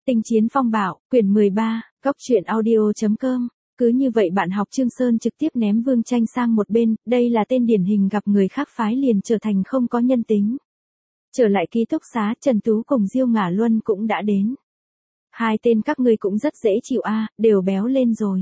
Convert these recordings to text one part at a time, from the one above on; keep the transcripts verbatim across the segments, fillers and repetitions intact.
Tinh chiến phong bạo, quyển mười ba, góc truyện audio.com. Cứ như vậy bạn học Trương Sơn trực tiếp ném Vương Tranh sang một bên, đây là tên điển hình gặp người khác phái liền trở thành không có nhân tính. Trở lại ký túc xá, Trần Tú cùng Diêu Ngả Luân cũng đã đến. Hai tên các ngươi cũng rất dễ chịu a, à, đều béo lên rồi.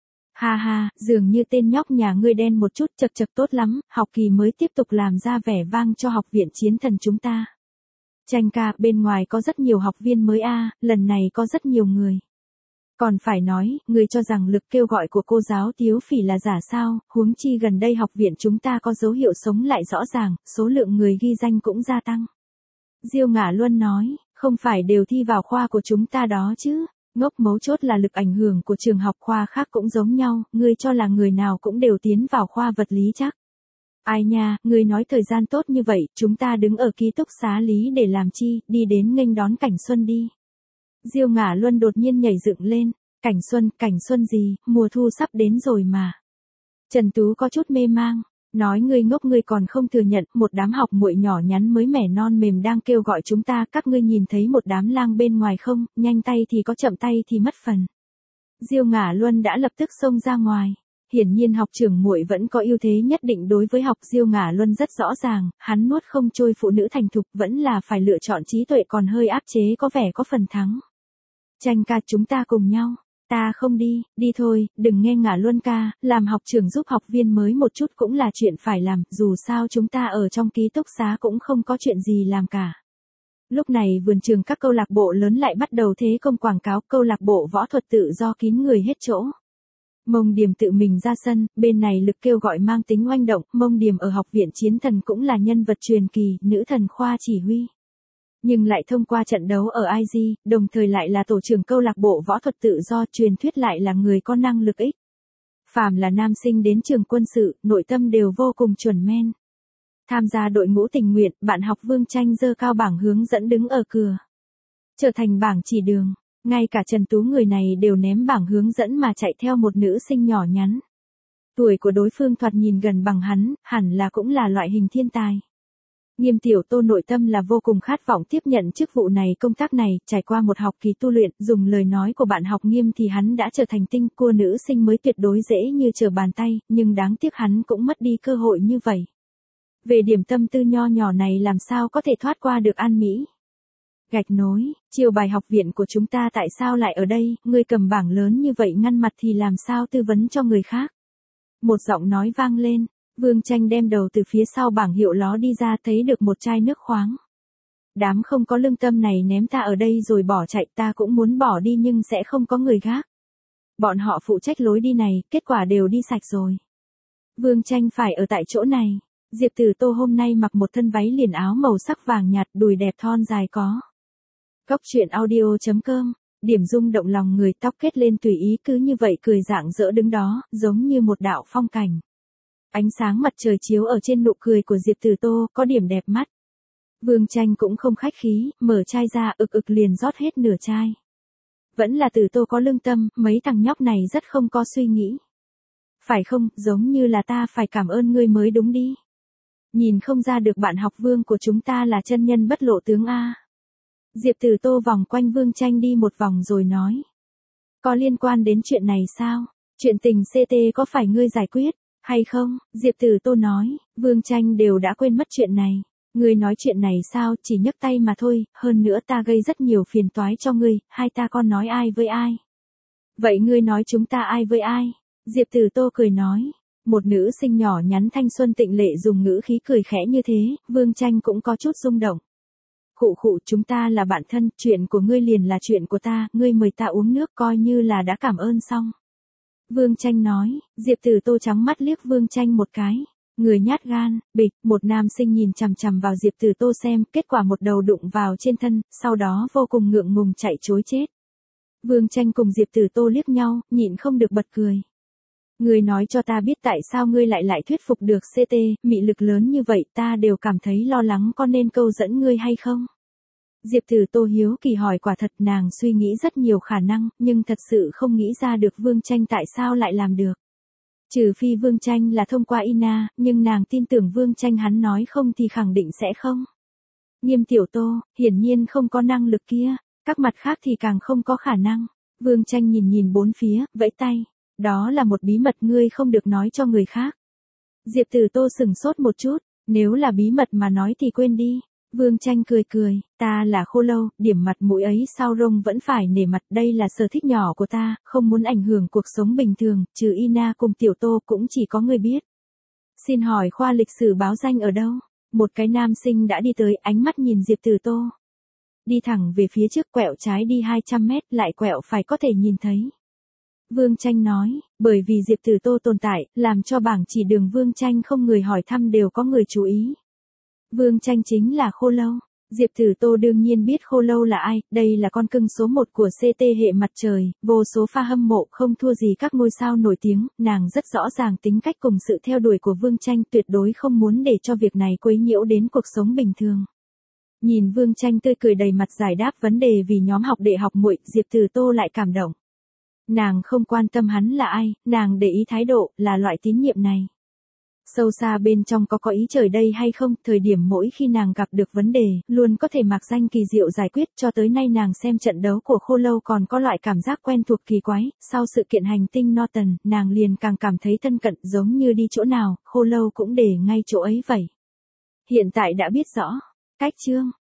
Ha ha, dường như tên nhóc nhà ngươi đen một chút, chật chật tốt lắm, học kỳ mới tiếp tục làm ra vẻ vang cho học viện chiến thần chúng ta. Tranh ca, bên ngoài có rất nhiều học viên mới a, à, lần này có rất nhiều người. Còn phải nói, ngươi cho rằng lực kêu gọi của cô giáo Tiếu Phỉ là giả sao, huống chi gần đây học viện chúng ta có dấu hiệu sống lại rõ ràng, số lượng người ghi danh cũng gia tăng. Diêu Ngả Luân nói, không phải đều thi vào khoa của chúng ta đó chứ, ngốc mấu chốt là lực ảnh hưởng của trường học khoa khác cũng giống nhau, ngươi cho là người nào cũng đều tiến vào khoa vật lý chắc. Ai nha, ngươi nói thời gian tốt như vậy, chúng ta đứng ở ký túc xá lý để làm chi, đi đến nghênh đón Cảnh Xuân đi. Diêu Ngả Luân đột nhiên nhảy dựng lên, Cảnh Xuân, Cảnh Xuân gì, mùa thu sắp đến rồi mà. Trần Tú có chút mê mang, nói ngươi ngốc ngươi còn không thừa nhận, một đám học muội nhỏ nhắn mới mẻ non mềm đang kêu gọi chúng ta, các ngươi nhìn thấy một đám lang bên ngoài không, nhanh tay thì có chậm tay thì mất phần. Diêu Ngả Luân đã lập tức xông ra ngoài. Hiển nhiên học trưởng muội vẫn có ưu thế nhất định đối với học. Diêu Ngả Luân rất rõ ràng, hắn nuốt không trôi phụ nữ thành thục, vẫn là phải lựa chọn trí tuệ còn hơi áp chế có vẻ có phần thắng. Tranh ca, chúng ta cùng nhau. Ta không đi, đi thôi, đừng nghe Ngả Luân ca, làm học trưởng giúp học viên mới một chút cũng là chuyện phải làm, dù sao chúng ta ở trong ký túc xá cũng không có chuyện gì làm cả. Lúc này vườn trường các câu lạc bộ lớn lại bắt đầu thế công quảng cáo, câu lạc bộ võ thuật tự do kín người hết chỗ. Mông Điềm tự mình ra sân, bên này lực kêu gọi mang tính oanh động, Mông Điềm ở học viện chiến thần cũng là nhân vật truyền kỳ, nữ thần khoa chỉ huy. Nhưng lại thông qua trận đấu ở i giê, đồng thời lại là tổ trưởng câu lạc bộ võ thuật tự do, truyền thuyết lại là người có năng lực ích. Phàm là nam sinh đến trường quân sự, nội tâm đều vô cùng chuẩn men. Tham gia đội ngũ tình nguyện, bạn học Vương Tranh giơ cao bảng hướng dẫn đứng ở cửa. Trở thành bảng chỉ đường. Ngay cả Trần Tú người này đều ném bảng hướng dẫn mà chạy theo một nữ sinh nhỏ nhắn. Tuổi của đối phương thoạt nhìn gần bằng hắn, hẳn là cũng là loại hình thiên tài. Nghiêm Tiểu Tô nội tâm là vô cùng khát vọng tiếp nhận chức vụ này, công tác này, trải qua một học kỳ tu luyện, dùng lời nói của bạn học Nghiêm thì hắn đã trở thành tinh cua nữ sinh mới tuyệt đối dễ như trở bàn tay, nhưng đáng tiếc hắn cũng mất đi cơ hội như vậy. Về điểm tâm tư nho nhỏ này làm sao có thể thoát qua được An Mỹ. Gạch nối, chiều bài học viện của chúng ta tại sao lại ở đây, ngươi cầm bảng lớn như vậy ngăn mặt thì làm sao tư vấn cho người khác. Một giọng nói vang lên, Vương Tranh đem đầu từ phía sau bảng hiệu ló đi ra, thấy được một chai nước khoáng. Đám không có lương tâm này ném ta ở đây rồi bỏ chạy, ta cũng muốn bỏ đi nhưng sẽ không có người gác. Bọn họ phụ trách lối đi này, kết quả đều đi sạch rồi. Vương Tranh phải ở tại chỗ này. Diệp Tử Tô hôm nay mặc một thân váy liền áo màu sắc vàng nhạt, đùi đẹp thon dài có. Góc truyện audio.com, điểm rung động lòng người, tóc kết lên tùy ý cứ như vậy cười rạng rỡ đứng đó, giống như một đạo phong cảnh. Ánh sáng mặt trời chiếu ở trên nụ cười của Diệp Tử Tô, có điểm đẹp mắt. Vương Tranh cũng không khách khí, mở chai ra ực ực liền rót hết nửa chai. Vẫn là Tử Tô có lương tâm, mấy thằng nhóc này rất không có suy nghĩ. Phải không, giống như là ta phải cảm ơn ngươi mới đúng đi. Nhìn không ra được bạn học Vương của chúng ta là chân nhân bất lộ tướng a. Diệp Tử Tô vòng quanh Vương Tranh đi một vòng rồi nói. Có liên quan đến chuyện này sao? Chuyện tình xê tê có phải ngươi giải quyết, hay không? Diệp Tử Tô nói, Vương Tranh đều đã quên mất chuyện này. Ngươi nói chuyện này sao, chỉ nhấc tay mà thôi, hơn nữa ta gây rất nhiều phiền toái cho ngươi, hai ta con nói ai với ai? Vậy ngươi nói chúng ta ai với ai? Diệp Tử Tô cười nói. Một nữ sinh nhỏ nhắn thanh xuân tịnh lệ dùng ngữ khí cười khẽ như thế, Vương Tranh cũng có chút rung động. Khụ khụ, chúng ta là bạn thân, chuyện của ngươi liền là chuyện của ta, ngươi mời ta uống nước coi như là đã cảm ơn xong. Vương Tranh nói, Diệp Tử Tô trắng mắt liếc Vương Tranh một cái, người nhát gan, bịch, một nam sinh nhìn chằm chằm vào Diệp Tử Tô xem, kết quả một đầu đụng vào trên thân, sau đó vô cùng ngượng ngùng chạy trối chết. Vương Tranh cùng Diệp Tử Tô liếc nhau, nhịn không được bật cười. Ngươi nói cho ta biết tại sao ngươi lại lại thuyết phục được xê tê, mị lực lớn như vậy, ta đều cảm thấy lo lắng có nên câu dẫn ngươi hay không? Diệp Tử Tô hiếu kỳ hỏi, quả thật nàng suy nghĩ rất nhiều khả năng, nhưng thật sự không nghĩ ra được Vương Tranh tại sao lại làm được. Trừ phi Vương Tranh là thông qua Ina, nhưng nàng tin tưởng Vương Tranh hắn nói không thì khẳng định sẽ không. Nghiêm Tiểu Tô, hiển nhiên không có năng lực kia. Các mặt khác thì càng không có khả năng. Vương Tranh nhìn nhìn bốn phía, vẫy tay. Đó là một bí mật ngươi không được nói cho người khác. Diệp Tử Tô sừng sốt một chút, nếu là bí mật mà nói thì quên đi. Vương Tranh cười cười, ta là Khô Lâu, điểm mặt mũi ấy sao rông vẫn phải nể mặt, đây là sở thích nhỏ của ta, không muốn ảnh hưởng cuộc sống bình thường, trừ Ina cùng Tiểu Tô cũng chỉ có người biết. Xin hỏi khoa lịch sử báo danh ở đâu? Một cái nam sinh đã đi tới, ánh mắt nhìn Diệp Tử Tô. Đi thẳng về phía trước, quẹo trái đi hai trăm mét, lại quẹo phải có thể nhìn thấy. Vương Tranh nói, bởi vì Diệp Tử Tô tồn tại, làm cho bảng chỉ đường Vương Tranh không người hỏi thăm đều có người chú ý. Vương Tranh chính là Khô Lâu. Diệp Tử Tô đương nhiên biết Khô Lâu là ai, đây là con cưng số một của xê tê hệ mặt trời, vô số fan hâm mộ không thua gì các ngôi sao nổi tiếng, nàng rất rõ ràng tính cách cùng sự theo đuổi của Vương Tranh, tuyệt đối không muốn để cho việc này quấy nhiễu đến cuộc sống bình thường. Nhìn Vương Tranh tươi cười đầy mặt giải đáp vấn đề vì nhóm học đệ học muội, Diệp Tử Tô lại cảm động. Nàng không quan tâm hắn là ai, nàng để ý thái độ, là loại tín nhiệm này. Sâu xa bên trong có có ý trời đây hay không, thời điểm mỗi khi nàng gặp được vấn đề, luôn có thể mạc danh kỳ diệu giải quyết, cho tới nay nàng xem trận đấu của Khô Lâu còn có loại cảm giác quen thuộc kỳ quái, sau sự kiện hành tinh Norton, nàng liền càng cảm thấy thân cận, giống như đi chỗ nào, Khô Lâu cũng để ngay chỗ ấy vậy. Hiện tại đã biết rõ, cách chương